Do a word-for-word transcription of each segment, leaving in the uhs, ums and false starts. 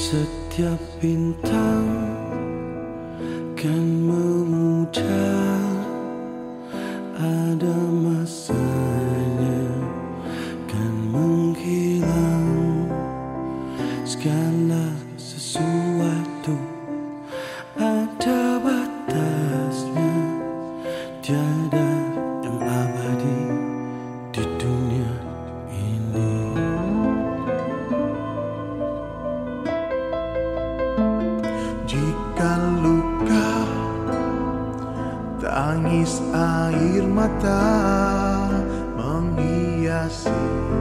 Setiap bintang kan memujar, ada masanya kan menghilang. Segala sesuatu ada batasnya, tiada yang abadi di dunia ini. Jika luka, tangis air mata menghiasi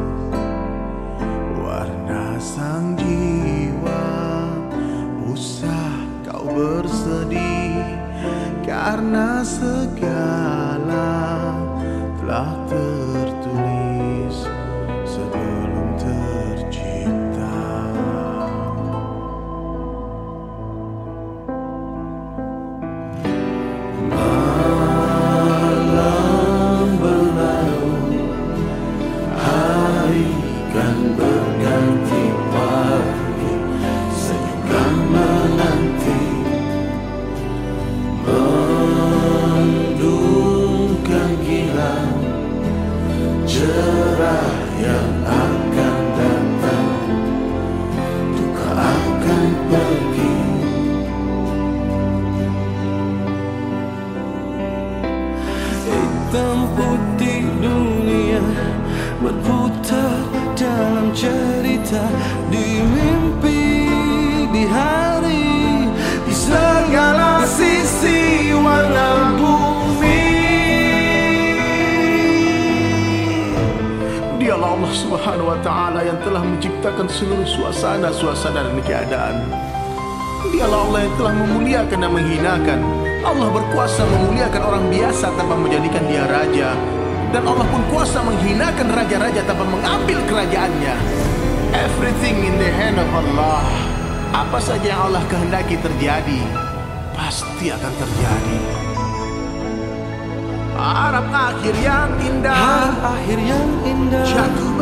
warna sang jiwa. Usah kau bersedih, karena segala telah tertulis sebelum tercipta. Malam berlalu, hari kan berganti pagi, senyum kan menanti, mendung kan hilang, cerah yang akan datang, duka akan pergi. Hitam putih dunia berputar dalam cerita, di mimpi, di hari, di segala sisi warna bumi. Dialah Allah Subhanahu wa Ta'ala yang telah menciptakan seluruh suasana-suasana dan keadaan. Dialah Allah yang telah memuliakan dan menghinakan. Allah berkuasa memuliakan orang biasa tanpa menjadikan dia raja, dan Allah pun kuasa menghinakan raja-raja tanpa mengambil kerajaannya. Everything in the hand of Allah. Apa saja yang Allah kehendaki terjadi, pasti akan terjadi. Harap akhir yang indah, Harap akhir yang indah jatuh